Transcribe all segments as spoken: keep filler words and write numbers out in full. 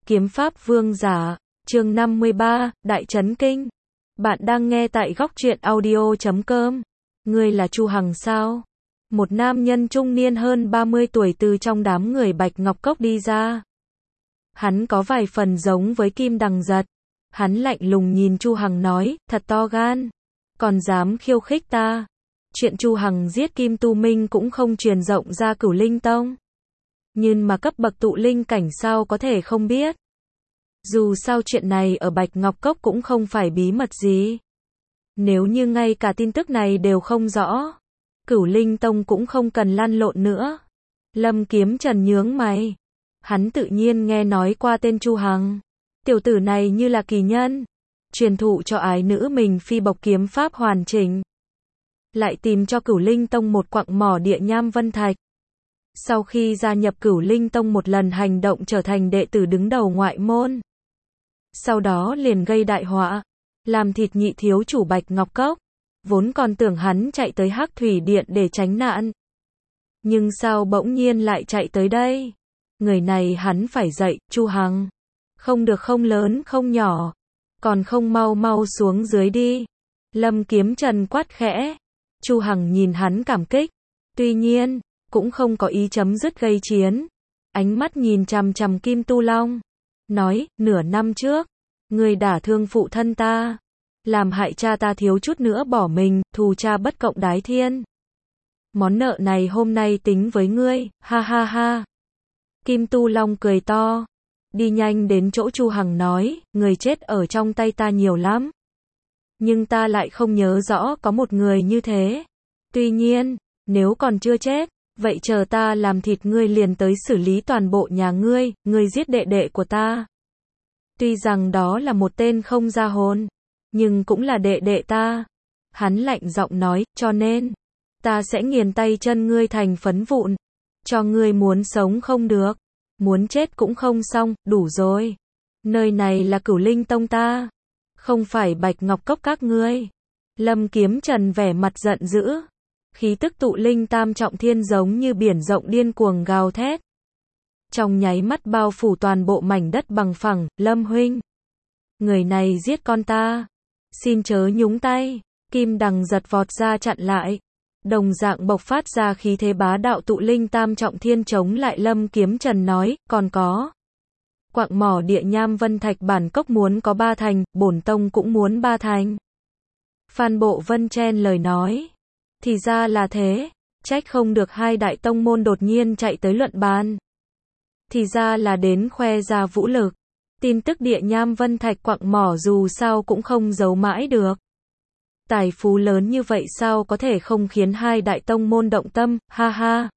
Kiếm Pháp Vương Giả, chương năm mươi ba, Đại Chấn Kinh. Bạn đang nghe tại góc truyện audio chấm com. Ngươi là Chu Hằng sao? Một nam nhân trung niên hơn ba mươi tuổi từ trong đám người Bạch Ngọc Cốc đi ra. Hắn có vài phần giống với Kim Đằng Giật. Hắn lạnh lùng nhìn Chu Hằng nói, thật to gan. Còn dám khiêu khích ta. Chuyện Chu Hằng giết Kim Tu Minh cũng không truyền rộng ra Cửu Linh Tông. Nhưng mà cấp bậc tụ linh cảnh sao có thể không biết. Dù sao chuyện này ở Bạch Ngọc Cốc cũng không phải bí mật gì. Nếu như ngay cả tin tức này đều không rõ, Cửu Linh Tông cũng không cần lăn lộn nữa. Lâm Kiếm Trần nhướng mày. Hắn tự nhiên nghe nói qua tên Chu Hằng. Tiểu tử này như là kỳ nhân, truyền thụ cho ái nữ mình phi bộc kiếm pháp hoàn chỉnh. Lại tìm cho Cửu Linh Tông một quặng mỏ địa nham vân thạch. Sau khi gia nhập Cửu Linh Tông một lần hành động trở thành đệ tử đứng đầu ngoại môn. Sau đó liền gây đại họa, làm thịt nhị thiếu chủ Bạch Ngọc Cốc. Vốn còn tưởng hắn chạy tới Hắc Thủy Điện để tránh nạn. Nhưng sao bỗng nhiên lại chạy tới đây? Người này hắn phải dạy, Chu Hằng. Không được không lớn không nhỏ. Còn không mau mau xuống dưới đi. Lâm Kiếm Trần quát khẽ. Chu Hằng nhìn hắn cảm kích. Tuy nhiên, cũng không có ý chấm dứt gây chiến. Ánh mắt nhìn chằm chằm Kim Tu Long. Nói, nửa năm trước, ngươi đả thương phụ thân ta. Làm hại cha ta thiếu chút nữa bỏ mình, thù cha bất cộng đái thiên. Món nợ này hôm nay tính với ngươi, ha ha ha. Kim Tu Long cười to. Đi nhanh đến chỗ Chu Hằng nói, người chết ở trong tay ta nhiều lắm. Nhưng ta lại không nhớ rõ có một người như thế. Tuy nhiên, nếu còn chưa chết, vậy chờ ta làm thịt ngươi liền tới xử lý toàn bộ nhà ngươi, ngươi giết đệ đệ của ta. Tuy rằng đó là một tên không ra hồn, nhưng cũng là đệ đệ ta. Hắn lạnh giọng nói, cho nên, ta sẽ nghiền tay chân ngươi thành phấn vụn. Cho ngươi muốn sống không được, muốn chết cũng không xong, đủ rồi. Nơi này là Cửu Linh Tông ta, không phải Bạch Ngọc Cốc các ngươi. Lâm Kiếm Trần vẻ mặt giận dữ. Khí tức tụ linh tam trọng thiên giống như biển rộng điên cuồng gào thét. Trong nháy mắt bao phủ toàn bộ mảnh đất bằng phẳng, Lâm huynh. Người này giết con ta. Xin chớ nhúng tay. Kim Đằng Giật vọt ra chặn lại. Đồng dạng bộc phát ra khí thế bá đạo tụ linh tam trọng thiên chống lại Lâm Kiếm Trần nói, còn có. Quặng mỏ địa nham vân thạch bản cốc muốn có ba thành, bổn tông cũng muốn ba thành. Phan Bộ Vân chen lời nói. Thì ra là thế, trách không được hai đại tông môn đột nhiên chạy tới luận bàn. Thì ra là đến khoe ra vũ lực. Tin tức địa nham vân thạch quặng mỏ dù sao cũng không giấu mãi được. Tài phú lớn như vậy sao có thể không khiến hai đại tông môn động tâm, ha ha.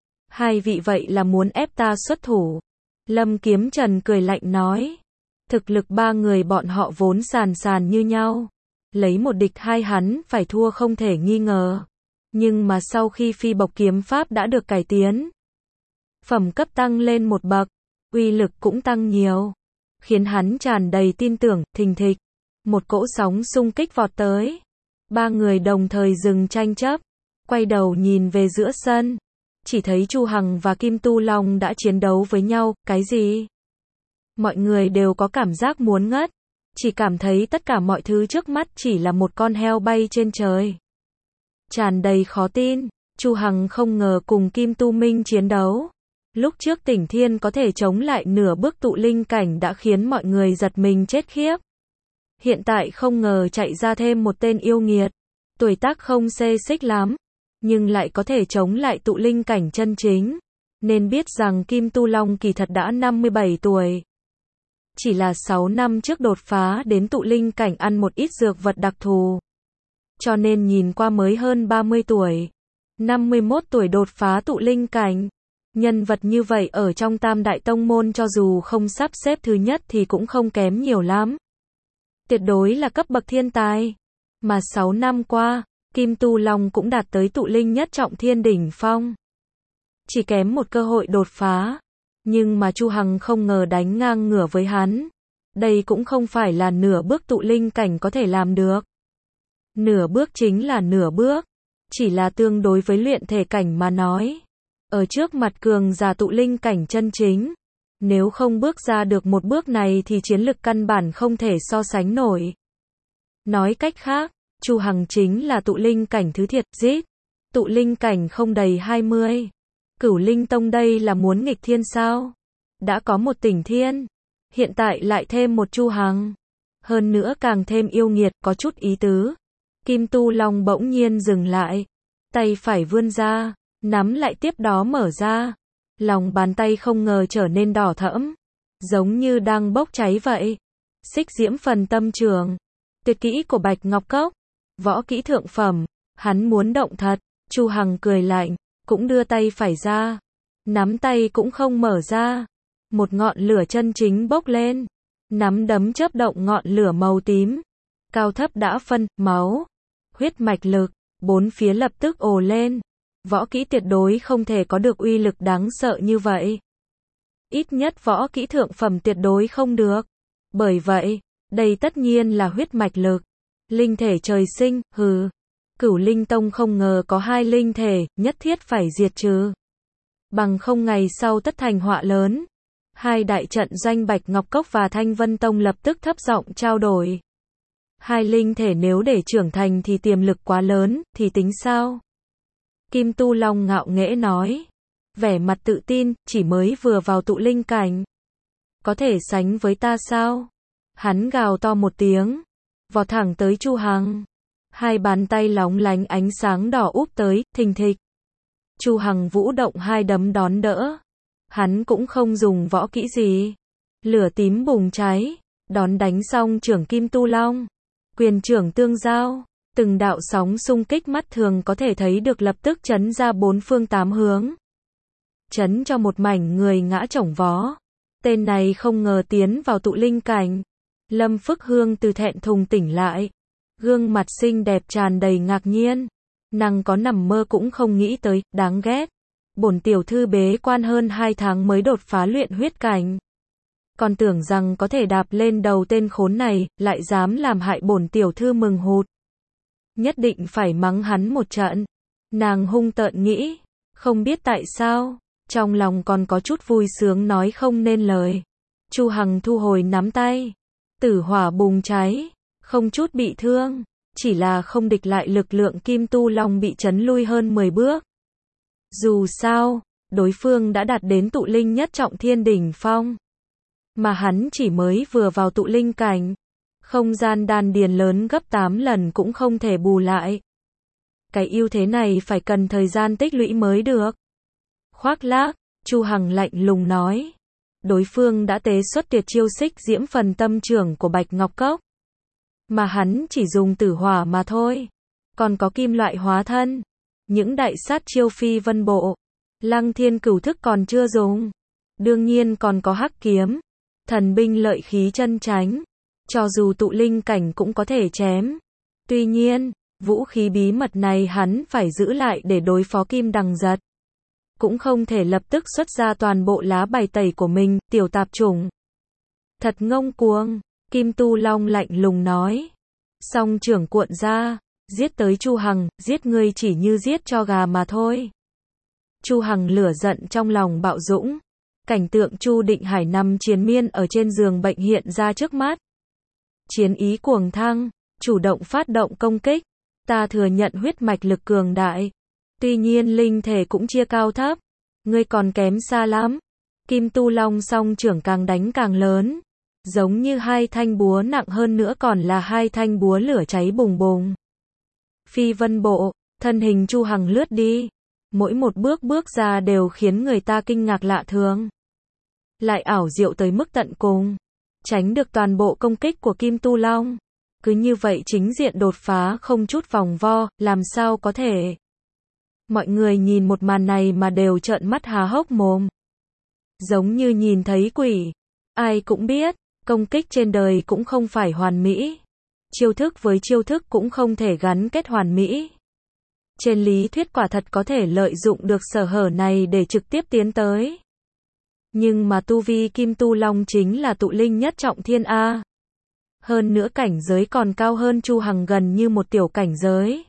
Hai vị vậy là muốn ép ta xuất thủ. Lâm Kiếm Trần cười lạnh nói. Thực lực ba người bọn họ vốn sàn sàn như nhau. Lấy một địch hai hắn phải thua không thể nghi ngờ. Nhưng mà sau khi phi bộc kiếm pháp đã được cải tiến, phẩm cấp tăng lên một bậc, uy lực cũng tăng nhiều, khiến hắn tràn đầy tin tưởng, thình thịch. Một cỗ sóng xung kích vọt tới. Ba người đồng thời dừng tranh chấp, quay đầu nhìn về giữa sân. Chỉ thấy Chu Hằng và Kim Tu Long đã chiến đấu với nhau, cái gì? Mọi người đều có cảm giác muốn ngất. Chỉ cảm thấy tất cả mọi thứ trước mắt chỉ là một con heo bay trên trời. Tràn đầy khó tin, Chu Hằng không ngờ cùng Kim Tu Minh chiến đấu. Lúc trước Tỉnh Thiên có thể chống lại nửa bước tụ linh cảnh đã khiến mọi người giật mình chết khiếp. Hiện tại không ngờ chạy ra thêm một tên yêu nghiệt. Tuổi tác không xê xích lắm, nhưng lại có thể chống lại tụ linh cảnh chân chính. Nên biết rằng Kim Tu Long kỳ thật đã năm mươi bảy tuổi. Chỉ là sáu năm trước đột phá đến tụ linh cảnh ăn một ít dược vật đặc thù. Cho nên nhìn qua mới hơn ba mươi tuổi. năm mươi mốt tuổi đột phá tụ linh cảnh. Nhân vật như vậy ở trong tam đại tông môn cho dù không sắp xếp thứ nhất thì cũng không kém nhiều lắm. Tuyệt đối là cấp bậc thiên tài. Mà sáu năm qua, Kim Tu Long cũng đạt tới tụ linh nhất trọng thiên đỉnh phong. Chỉ kém một cơ hội đột phá. Nhưng mà Chu Hằng không ngờ đánh ngang ngửa với hắn. Đây cũng không phải là nửa bước tụ linh cảnh có thể làm được. Nửa bước chính là nửa bước. Chỉ là tương đối với luyện thể cảnh mà nói. Ở trước mặt cường giả tụ linh cảnh chân chính. Nếu không bước ra được một bước này thì chiến lực căn bản không thể so sánh nổi. Nói cách khác, Chu Hằng chính là tụ linh cảnh thứ thiệt, giết. Tụ linh cảnh không đầy hai mươi. Cửu Linh Tông đây là muốn nghịch thiên sao? Đã có một Tỉnh Thiên, hiện tại lại thêm một Chu Hằng. Hơn nữa càng thêm yêu nghiệt, có chút ý tứ. Kim Tu Long bỗng nhiên dừng lại, tay phải vươn ra, nắm lại tiếp đó mở ra. Lòng bàn tay không ngờ trở nên đỏ thẫm, giống như đang bốc cháy vậy. Xích Diễm Phần Tâm Trường, tuyệt kỹ của Bạch Ngọc Cốc, võ kỹ thượng phẩm, hắn muốn động thật. Chu Hằng cười lạnh, cũng đưa tay phải ra, nắm tay cũng không mở ra. Một ngọn lửa chân chính bốc lên, nắm đấm chớp động ngọn lửa màu tím, cao thấp đã phân, máu, huyết mạch lực, bốn phía lập tức ồ lên. Võ kỹ tuyệt đối không thể có được uy lực đáng sợ như vậy. Ít nhất võ kỹ thượng phẩm tuyệt đối không được. Bởi vậy, đây tất nhiên là huyết mạch lực. Linh thể trời sinh, hừ. Cửu Linh Tông không ngờ có hai linh thể, nhất thiết phải diệt trừ. Bằng không ngày sau tất thành họa lớn. Hai đại trận doanh Bạch Ngọc Cốc và Thanh Vân Tông lập tức thấp giọng trao đổi. Hai linh thể nếu để trưởng thành thì tiềm lực quá lớn, thì tính sao? Kim Tu Long ngạo nghễ nói. Vẻ mặt tự tin, chỉ mới vừa vào tụ linh cảnh. Có thể sánh với ta sao? Hắn gào to một tiếng, vọt thẳng tới Chu Hằng. Hai bàn tay lóng lánh ánh sáng đỏ úp tới, thình thịch. Chu Hằng vũ động hai đấm đón đỡ. Hắn cũng không dùng võ kỹ gì. Lửa tím bùng cháy, đón đánh xong trưởng Kim Tu Long. Quyền trưởng tương giao, từng đạo sóng xung kích mắt thường có thể thấy được lập tức chấn ra bốn phương tám hướng. Chấn cho một mảnh người ngã chổng vó. Tên này không ngờ tiến vào tụ linh cảnh. Lâm Phức Hương từ thẹn thùng tỉnh lại. Gương mặt xinh đẹp tràn đầy ngạc nhiên. Nàng có nằm mơ cũng không nghĩ tới, đáng ghét. Bổn tiểu thư bế quan hơn hai tháng mới đột phá luyện huyết cảnh. Còn tưởng rằng có thể đạp lên đầu tên khốn này, lại dám làm hại bổn tiểu thư mừng hụt. Nhất định phải mắng hắn một trận. Nàng hung tợn nghĩ, không biết tại sao, trong lòng còn có chút vui sướng nói không nên lời. Chu Hằng thu hồi nắm tay, tử hỏa bùng cháy, không chút bị thương, chỉ là không địch lại lực lượng Kim Tu Long bị chấn lui hơn mười bước. Dù sao, đối phương đã đạt đến tụ linh nhất trọng thiên đỉnh phong, mà hắn chỉ mới vừa vào tụ linh cảnh. Không gian đan điền lớn gấp tám lần cũng không thể bù lại. Cái ưu thế này phải cần thời gian tích lũy mới được. Khoác lác, Chu Hằng lạnh lùng nói. Đối phương đã tế xuất tuyệt chiêu Xích Diễm Phần Tâm Trưởng của Bạch Ngọc Cốc. Mà hắn chỉ dùng tử hỏa mà thôi. Còn có kim loại hóa thân. Những đại sát chiêu phi vân bộ. Lăng Thiên Cửu Thức còn chưa dùng. Đương nhiên còn có hắc kiếm. Thần binh lợi khí chân tránh. Cho dù tụ linh cảnh cũng có thể chém. Tuy nhiên, vũ khí bí mật này hắn phải giữ lại để đối phó Kim Đằng Giật. Cũng không thể lập tức xuất ra toàn bộ lá bài tẩy của mình, tiểu tạp chủng. Thật ngông cuồng, Kim Tu Long lạnh lùng nói. Song trưởng cuộn ra, giết tới Chu Hằng, giết ngươi chỉ như giết cho gà mà thôi. Chu Hằng lửa giận trong lòng bạo dũng. Cảnh tượng Chu Định Hải nằm triền miên ở trên giường bệnh hiện ra trước mắt. Chiến ý cuồng thăng, chủ động phát động công kích. Ta thừa nhận huyết mạch lực cường đại. Tuy nhiên linh thể cũng chia cao thấp. Ngươi còn kém xa lắm. Kim Tu Long song trưởng càng đánh càng lớn. Giống như hai thanh búa nặng hơn nữa còn là hai thanh búa lửa cháy bùng bùng. Phi vân bộ, thân hình Chu Hằng lướt đi. Mỗi một bước bước ra đều khiến người ta kinh ngạc lạ thường. Lại ảo diệu tới mức tận cùng. Tránh được toàn bộ công kích của Kim Tu Long. Cứ như vậy chính diện đột phá không chút vòng vo, làm sao có thể. Mọi người nhìn một màn này mà đều trợn mắt há hốc mồm. Giống như nhìn thấy quỷ. Ai cũng biết, công kích trên đời cũng không phải hoàn mỹ. Chiêu thức với chiêu thức cũng không thể gắn kết hoàn mỹ. Trên lý thuyết quả thật có thể lợi dụng được sở hở này để trực tiếp tiến tới. Nhưng mà tu vi Kim Tu Long chính là tụ linh nhất trọng thiên A. Hơn nữa cảnh giới còn cao hơn Chu Hằng gần như một tiểu cảnh giới.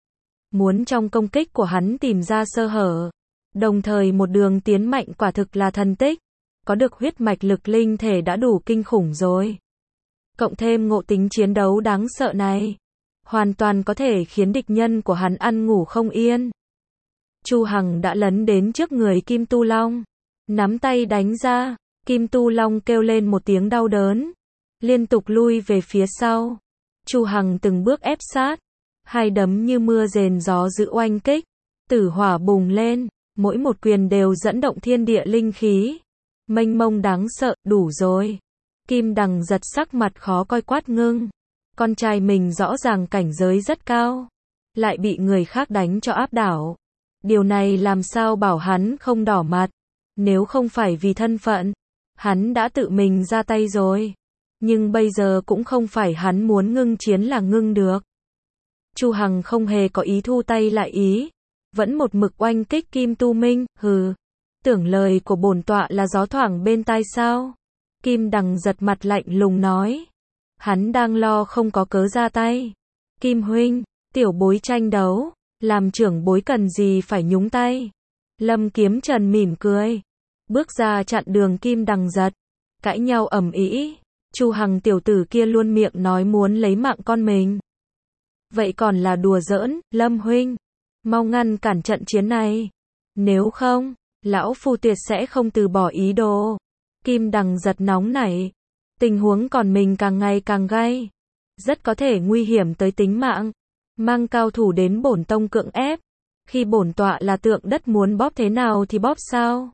Muốn trong công kích của hắn tìm ra sơ hở, đồng thời một đường tiến mạnh quả thực là thần tích. có được huyết mạch lực linh thể đã đủ kinh khủng rồi. Cộng thêm ngộ tính chiến đấu đáng sợ này, hoàn toàn có thể khiến địch nhân của hắn ăn ngủ không yên. Chu Hằng đã lấn đến trước người Kim Tu Long, nắm tay đánh ra, Kim Tu Long kêu lên một tiếng đau đớn, liên tục lui về phía sau. Chu Hằng từng bước ép sát, hai đấm như mưa rền gió dữ oanh kích, tử hỏa bùng lên, mỗi một quyền đều dẫn động thiên địa linh khí, mênh mông đáng sợ. Đủ rồi. Kim Đằng giật sắc mặt khó coi quát ngưng. Con trai mình rõ ràng cảnh giới rất cao, lại bị người khác đánh cho áp đảo. Điều này làm sao bảo hắn không đỏ mặt. Nếu không phải vì thân phận, hắn đã tự mình ra tay rồi. Nhưng bây giờ cũng không phải hắn muốn ngưng chiến là ngưng được. Chu Hằng không hề có ý thu tay lại ý, vẫn một mực oanh kích Kim Tu Minh. Hừ, tưởng lời của bổn tọa là gió thoảng bên tai sao? Kim Đằng giật mặt lạnh lùng nói. Hắn đang lo không có cớ ra tay. Kim huynh, tiểu bối tranh đấu, làm trưởng bối cần gì phải nhúng tay. Lâm Kiếm Trần mỉm cười, bước ra chặn đường Kim Đằng giật. Cãi nhau ầm ĩ. Chu Hằng tiểu tử kia luôn miệng nói muốn lấy mạng con mình. Vậy còn là đùa giỡn. Lâm huynh, mau ngăn cản trận chiến này. Nếu không, lão phu tuyệt sẽ không từ bỏ ý đồ. Kim Đằng giật nóng nảy. Tình huống còn mình càng ngày càng gay, rất có thể nguy hiểm tới tính mạng. Mang cao thủ đến bổn tông cưỡng ép, khi bổn tọa là tượng đất muốn bóp thế nào thì bóp sao?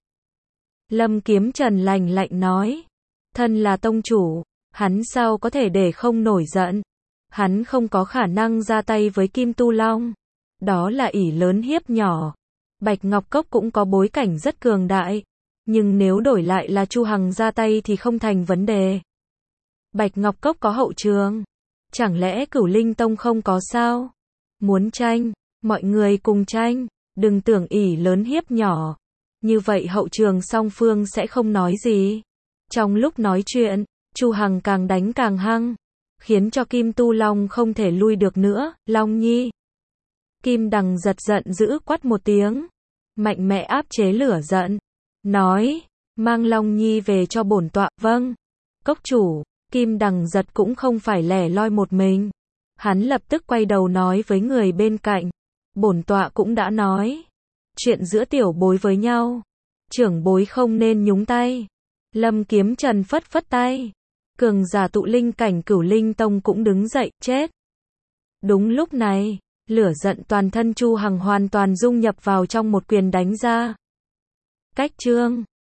Lâm Kiếm Trần lạnh lạnh nói. Thân là tông chủ, hắn sao có thể để không nổi giận? Hắn không có khả năng ra tay với Kim Tu Long. Đó là ỷ lớn hiếp nhỏ. Bạch Ngọc Cốc cũng có bối cảnh rất cường đại, nhưng nếu đổi lại là Chu Hằng ra tay thì không thành vấn đề. Bạch Ngọc Cốc có hậu trường, chẳng lẽ Cửu Linh Tông không có sao? Muốn tranh, mọi người cùng tranh, đừng tưởng ỷ lớn hiếp nhỏ. Như vậy hậu trường song phương sẽ không nói gì. Trong lúc nói chuyện, Chu Hằng càng đánh càng hăng, khiến cho Kim Tu Long không thể lui được nữa. Long Nhi. Kim Đằng giật giận dữ quát một tiếng, mạnh mẽ áp chế lửa giận, nói, mang Long Nhi về cho bổn tọa. Vâng. Cốc chủ. Kim Đằng giật cũng không phải lẻ loi một mình. Hắn lập tức quay đầu nói với người bên cạnh. Bổn tọa cũng đã nói. Chuyện giữa tiểu bối với nhau, trưởng bối không nên nhúng tay. Lâm Kiếm Trần phất phất tay. Cường giả tụ linh cảnh Cửu Linh Tông cũng đứng dậy, chết. Đúng lúc này, lửa giận toàn thân Chu Hằng hoàn toàn dung nhập vào trong một quyền đánh ra. Cách chương